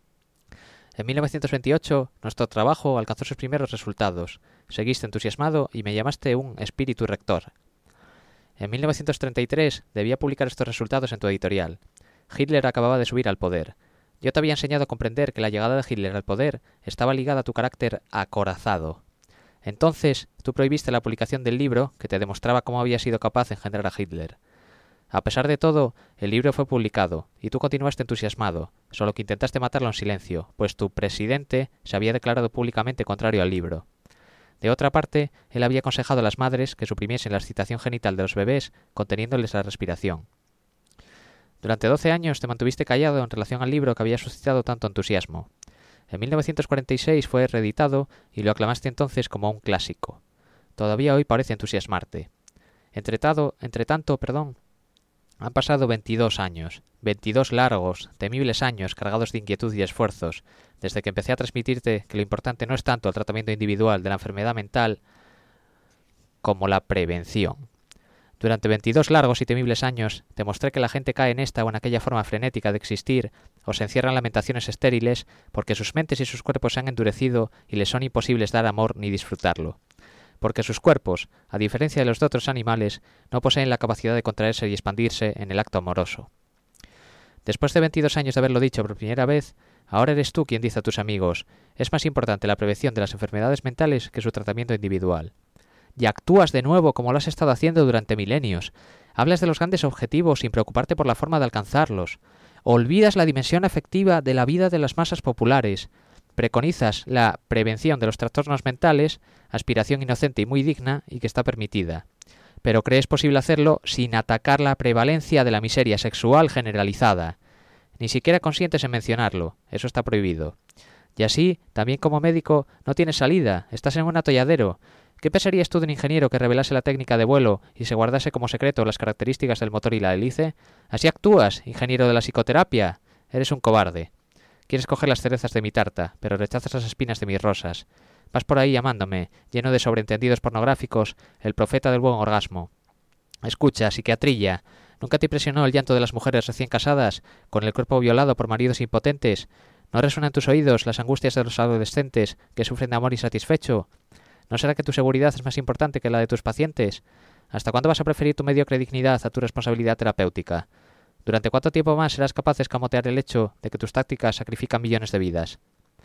En mil novecientos veintiocho nuestro trabajo alcanzó sus primeros resultados. Seguiste entusiasmado y me llamaste un espíritu rector. En mil novecientos treinta y tres debía publicar estos resultados en tu editorial. Hitler acababa de subir al poder. Yo te había enseñado a comprender que la llegada de Hitler al poder estaba ligada a tu carácter acorazado. Entonces, tú prohibiste la publicación del libro que te demostraba cómo había sido capaz de engendrar a Hitler. A pesar de todo, el libro fue publicado, y tú continuaste entusiasmado, solo que intentaste matarlo en silencio, pues tu presidente se había declarado públicamente contrario al libro. De otra parte, él había aconsejado a las madres que suprimiesen la excitación genital de los bebés, conteniéndoles la respiración. Durante doce años te mantuviste callado en relación al libro que había suscitado tanto entusiasmo. En mil novecientos cuarenta y seis fue reeditado y lo aclamaste entonces como un clásico. Todavía hoy parece entusiasmarte. Entretado, entretanto, perdón, han pasado veintidós años, veintidós largos, temibles años cargados de inquietud y esfuerzos, desde que empecé a transmitirte que lo importante no es tanto el tratamiento individual de la enfermedad mental como la prevención. Durante veintidós largos y temibles años te mostré que la gente cae en esta o en aquella forma frenética de existir o se encierra en lamentaciones estériles porque sus mentes y sus cuerpos se han endurecido y les son imposibles dar amor ni disfrutarlo. Porque sus cuerpos, a diferencia de los de otros animales, no poseen la capacidad de contraerse y expandirse en el acto amoroso. Después de veintidós años de haberlo dicho por primera vez, ahora eres tú quien dice a tus amigos, es más importante la prevención de las enfermedades mentales que su tratamiento individual. Y actúas de nuevo como lo has estado haciendo durante milenios. Hablas de los grandes objetivos sin preocuparte por la forma de alcanzarlos. Olvidas la dimensión afectiva de la vida de las masas populares. Preconizas la prevención de los trastornos mentales, aspiración inocente y muy digna y que está permitida. Pero crees posible hacerlo sin atacar la prevalencia de la miseria sexual generalizada. Ni siquiera consientes en mencionarlo, eso está prohibido. Y así, también como médico, no tienes salida, estás en un atolladero. ¿Qué pensarías tú de un ingeniero que revelase la técnica de vuelo y se guardase como secreto las características del motor y la hélice? Así actúas, ingeniero de la psicoterapia. Eres un cobarde. Quieres coger las cerezas de mi tarta, pero rechazas las espinas de mis rosas. Vas por ahí llamándome, lleno de sobreentendidos pornográficos, el profeta del buen orgasmo. Escucha, psiquiatrilla, ¿nunca te impresionó el llanto de las mujeres recién casadas, con el cuerpo violado por maridos impotentes? ¿No resuenan en tus oídos las angustias de los adolescentes que sufren de amor insatisfecho? ¿No será que tu seguridad es más importante que la de tus pacientes? ¿Hasta cuándo vas a preferir tu mediocre dignidad a tu responsabilidad terapéutica? ¿Durante cuánto tiempo más serás capaz de escamotear el hecho de que tus tácticas sacrifican millones de vidas?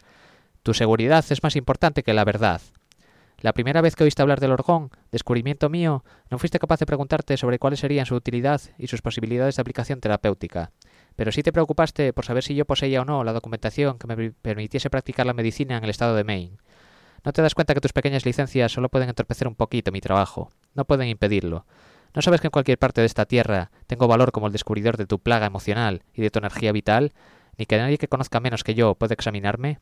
Tu seguridad es más importante que la verdad. La primera vez que oíste hablar del orgón, descubrimiento mío, no fuiste capaz de preguntarte sobre cuáles serían su utilidad y sus posibilidades de aplicación terapéutica. Pero sí te preocupaste por saber si yo poseía o no la documentación que me permitiese practicar la medicina en el estado de Maine. ¿No te das cuenta que tus pequeñas licencias solo pueden entorpecer un poquito mi trabajo? No pueden impedirlo. ¿No sabes que en cualquier parte de esta tierra tengo valor como el descubridor de tu plaga emocional y de tu energía vital? ¿Ni que nadie que conozca menos que yo puede examinarme?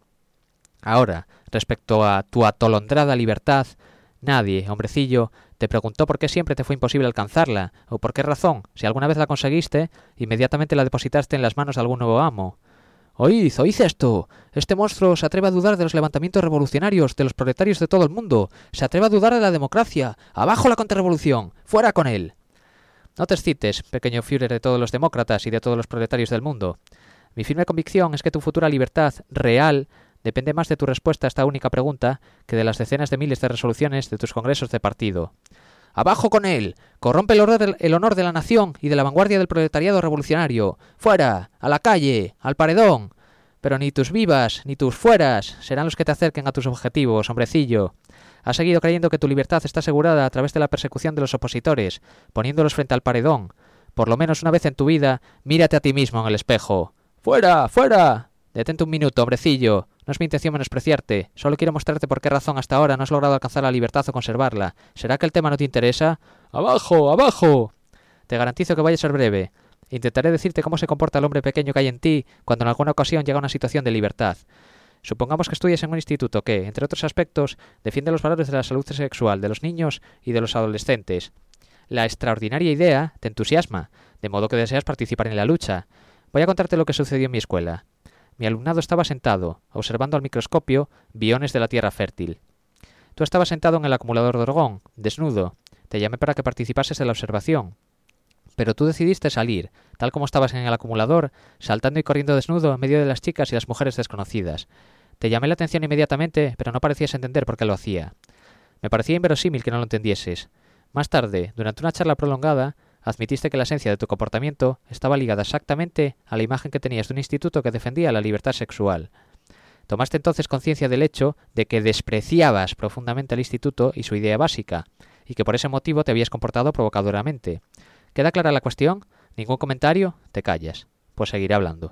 Ahora, respecto a tu atolondrada libertad, nadie, hombrecillo, te preguntó por qué siempre te fue imposible alcanzarla, o por qué razón, si alguna vez la conseguiste, inmediatamente la depositaste en las manos de algún nuevo amo. Oíd, oíd esto. Este monstruo se atreve a dudar de los levantamientos revolucionarios, de los proletarios de todo el mundo. Se atreve a dudar de la democracia. ¡Abajo la contrarrevolución! ¡Fuera con él! No te excites, pequeño Führer de todos los demócratas y de todos los proletarios del mundo. Mi firme convicción es que tu futura libertad real depende más de tu respuesta a esta única pregunta que de las decenas de miles de resoluciones de tus congresos de partido. ¡Abajo con él! ¡Corrompe el honor, el honor de la nación y de la vanguardia del proletariado revolucionario! ¡Fuera! ¡A la calle! ¡Al paredón! Pero ni tus vivas ni tus fueras serán los que te acerquen a tus objetivos, hombrecillo. Has seguido creyendo que tu libertad está asegurada a través de la persecución de los opositores, poniéndolos frente al paredón. Por lo menos una vez en tu vida, mírate a ti mismo en el espejo. ¡Fuera! ¡Fuera! Detente un minuto, hombrecillo. No es mi intención menospreciarte. Solo quiero mostrarte por qué razón hasta ahora no has logrado alcanzar la libertad o conservarla. ¿Será que el tema no te interesa? ¡Abajo! ¡Abajo! Te garantizo que vaya a ser breve. Intentaré decirte cómo se comporta el hombre pequeño que hay en ti cuando en alguna ocasión llega a una situación de libertad. Supongamos que estudias en un instituto que, entre otros aspectos, defiende los valores de la salud sexual de los niños y de los adolescentes. La extraordinaria idea te entusiasma, de modo que deseas participar en la lucha. Voy a contarte lo que sucedió en mi escuela. Mi alumnado estaba sentado, observando al microscopio biones de la tierra fértil. Tú estabas sentado en el acumulador de orgón, desnudo. Te llamé para que participases de la observación. Pero tú decidiste salir, tal como estabas en el acumulador, saltando y corriendo desnudo en medio de las chicas y las mujeres desconocidas. Te llamé la atención inmediatamente, pero no parecías entender por qué lo hacía. Me parecía inverosímil que no lo entendieses. Más tarde, durante una charla prolongada, admitiste que la esencia de tu comportamiento estaba ligada exactamente a la imagen que tenías de un instituto que defendía la libertad sexual. Tomaste entonces conciencia del hecho de que despreciabas profundamente al instituto y su idea básica, y que por ese motivo te habías comportado provocadoramente. ¿Queda clara la cuestión? ¿Ningún comentario? Te callas. Pues seguiré hablando.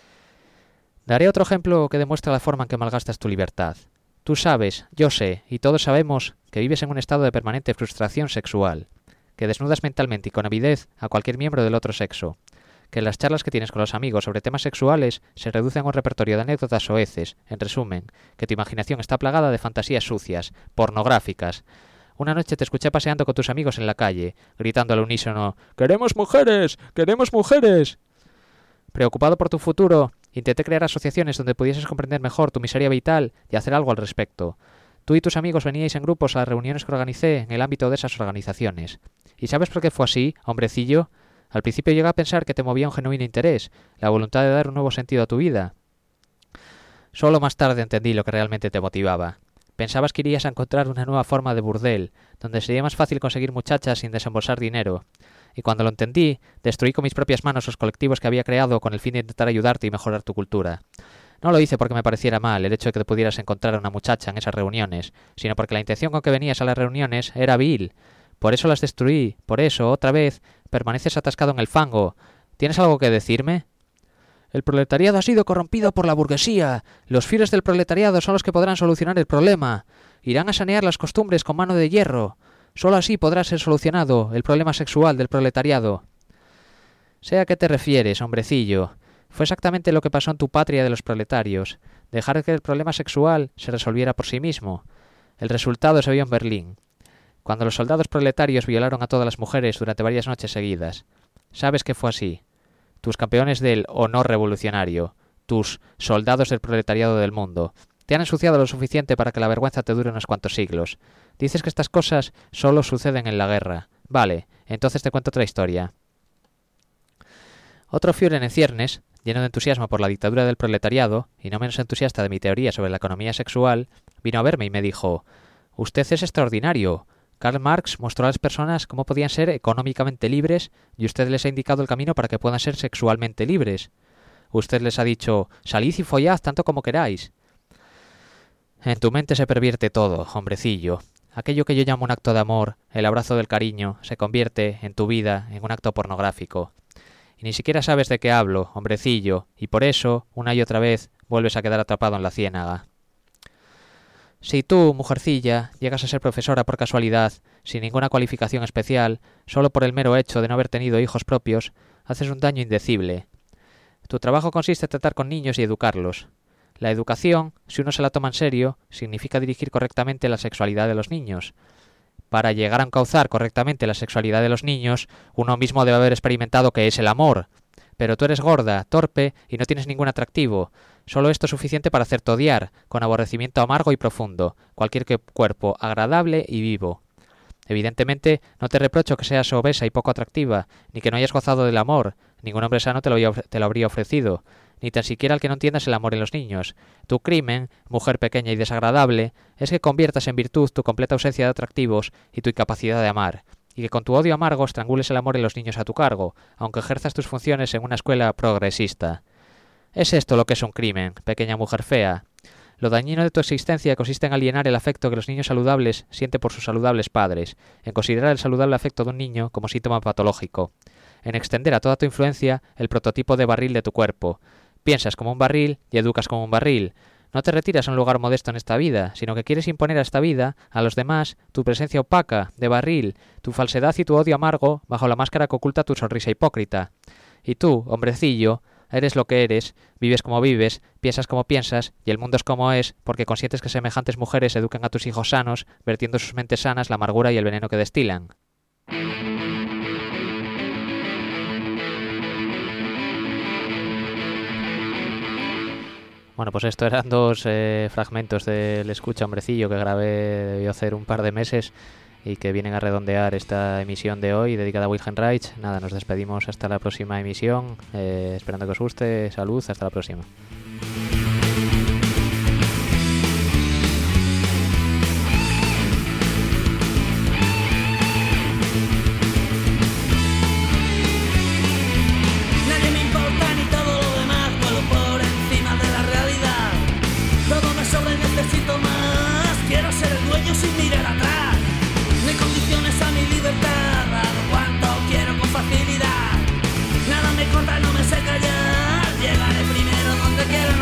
Daré otro ejemplo que demuestra la forma en que malgastas tu libertad. Tú sabes, yo sé, y todos sabemos que vives en un estado de permanente frustración sexual, que desnudas mentalmente y con avidez a cualquier miembro del otro sexo, que las charlas que tienes con los amigos sobre temas sexuales se reducen a un repertorio de anécdotas soeces, en resumen, que tu imaginación está plagada de fantasías sucias, pornográficas. Una noche te escuché paseando con tus amigos en la calle, gritando al unísono «¡Queremos mujeres! ¡Queremos mujeres!». Preocupado por tu futuro, intenté crear asociaciones donde pudieses comprender mejor tu miseria vital y hacer algo al respecto. Tú y tus amigos veníais en grupos a las reuniones que organicé en el ámbito de esas organizaciones. ¿Y sabes por qué fue así, hombrecillo? Al principio llegué a pensar que te movía un genuino interés, la voluntad de dar un nuevo sentido a tu vida. Solo más tarde entendí lo que realmente te motivaba. Pensabas que irías a encontrar una nueva forma de burdel, donde sería más fácil conseguir muchachas sin desembolsar dinero. Y cuando lo entendí, destruí con mis propias manos los colectivos que había creado con el fin de intentar ayudarte y mejorar tu cultura. No lo hice porque me pareciera mal el hecho de que te pudieras encontrar a una muchacha en esas reuniones, sino porque la intención con que venías a las reuniones era vil. Por eso las destruí, por eso, otra vez, permaneces atascado en el fango. ¿Tienes algo que decirme? El proletariado ha sido corrompido por la burguesía. Los fieles del proletariado son los que podrán solucionar el problema. Irán a sanear las costumbres con mano de hierro. Solo así podrá ser solucionado el problema sexual del proletariado. Sé a qué te refieres, hombrecillo. Fue exactamente lo que pasó en tu patria de los proletarios. dejar que el problema sexual se resolviera por sí mismo. El resultado se vio en Berlín, cuando los soldados proletarios violaron a todas las mujeres durante varias noches seguidas. Sabes que fue así. Tus campeones del honor revolucionario, tus soldados del proletariado del mundo, te han ensuciado lo suficiente para que la vergüenza te dure unos cuantos siglos. Dices que estas cosas solo suceden en la guerra. Vale, entonces te cuento otra historia. Otro Führer en ciernes, lleno de entusiasmo por la dictadura del proletariado, y no menos entusiasta de mi teoría sobre la economía sexual, vino a verme y me dijo: «Usted es extraordinario. Karl Marx mostró a las personas cómo podían ser económicamente libres y usted les ha indicado el camino para que puedan ser sexualmente libres. Usted les ha dicho, salid y follad tanto como queráis». En tu mente se pervierte todo, hombrecillo. Aquello que yo llamo un acto de amor, el abrazo del cariño, se convierte, en tu vida, en un acto pornográfico. Y ni siquiera sabes de qué hablo, hombrecillo, y por eso, una y otra vez, vuelves a quedar atrapado en la ciénaga. Si tú, mujercilla, llegas a ser profesora por casualidad, sin ninguna cualificación especial, solo por el mero hecho de no haber tenido hijos propios, haces un daño indecible. Tu trabajo consiste en tratar con niños y educarlos. La educación, si uno se la toma en serio, significa dirigir correctamente la sexualidad de los niños. Para llegar a encauzar correctamente la sexualidad de los niños, uno mismo debe haber experimentado qué es el amor. Pero tú eres gorda, torpe y no tienes ningún atractivo. Solo esto es suficiente para hacerte odiar, con aborrecimiento amargo y profundo, cualquier cuerpo agradable y vivo. Evidentemente, no te reprocho que seas obesa y poco atractiva, ni que no hayas gozado del amor. Ningún hombre sano te lo, había, te lo habría ofrecido, ni tan siquiera el que no entiendas el amor en los niños. Tu crimen, mujer pequeña y desagradable, es que conviertas en virtud tu completa ausencia de atractivos y tu incapacidad de amar, y que con tu odio amargo estrangules el amor en los niños a tu cargo, aunque ejerzas tus funciones en una escuela progresista. Es esto lo que es un crimen, pequeña mujer fea. Lo dañino de tu existencia consiste en alienar el afecto que los niños saludables sienten por sus saludables padres, en considerar el saludable afecto de un niño como síntoma patológico, en extender a toda tu influencia el prototipo de barril de tu cuerpo. Piensas como un barril y educas como un barril. No te retiras a un lugar modesto en esta vida, sino que quieres imponer a esta vida, a los demás, tu presencia opaca, de barril, tu falsedad y tu odio amargo bajo la máscara que oculta tu sonrisa hipócrita. Y tú, hombrecillo, eres lo que eres, vives como vives, piensas como piensas, y el mundo es como es, porque consientes que semejantes mujeres eduquen a tus hijos sanos, vertiendo en sus mentes sanas la amargura y el veneno que destilan. Bueno, pues esto eran dos eh, fragmentos del Escucha, hombrecillo, que grabé, debió hacer un par de meses y que vienen a redondear esta emisión de hoy dedicada a Wilhelm Reich. Nada, nos despedimos hasta la próxima emisión, eh, esperando que os guste. Salud, hasta la próxima. Nadie me importa ni todo lo demás, vuelo por encima de la realidad. Todo me sobra y necesito más, quiero ser el dueño sin mirar atrás. No hay condiciones a mi libertad, dado cuanto quiero con facilidad. Nada me corta, no me sé callar, llegaré primero donde quiero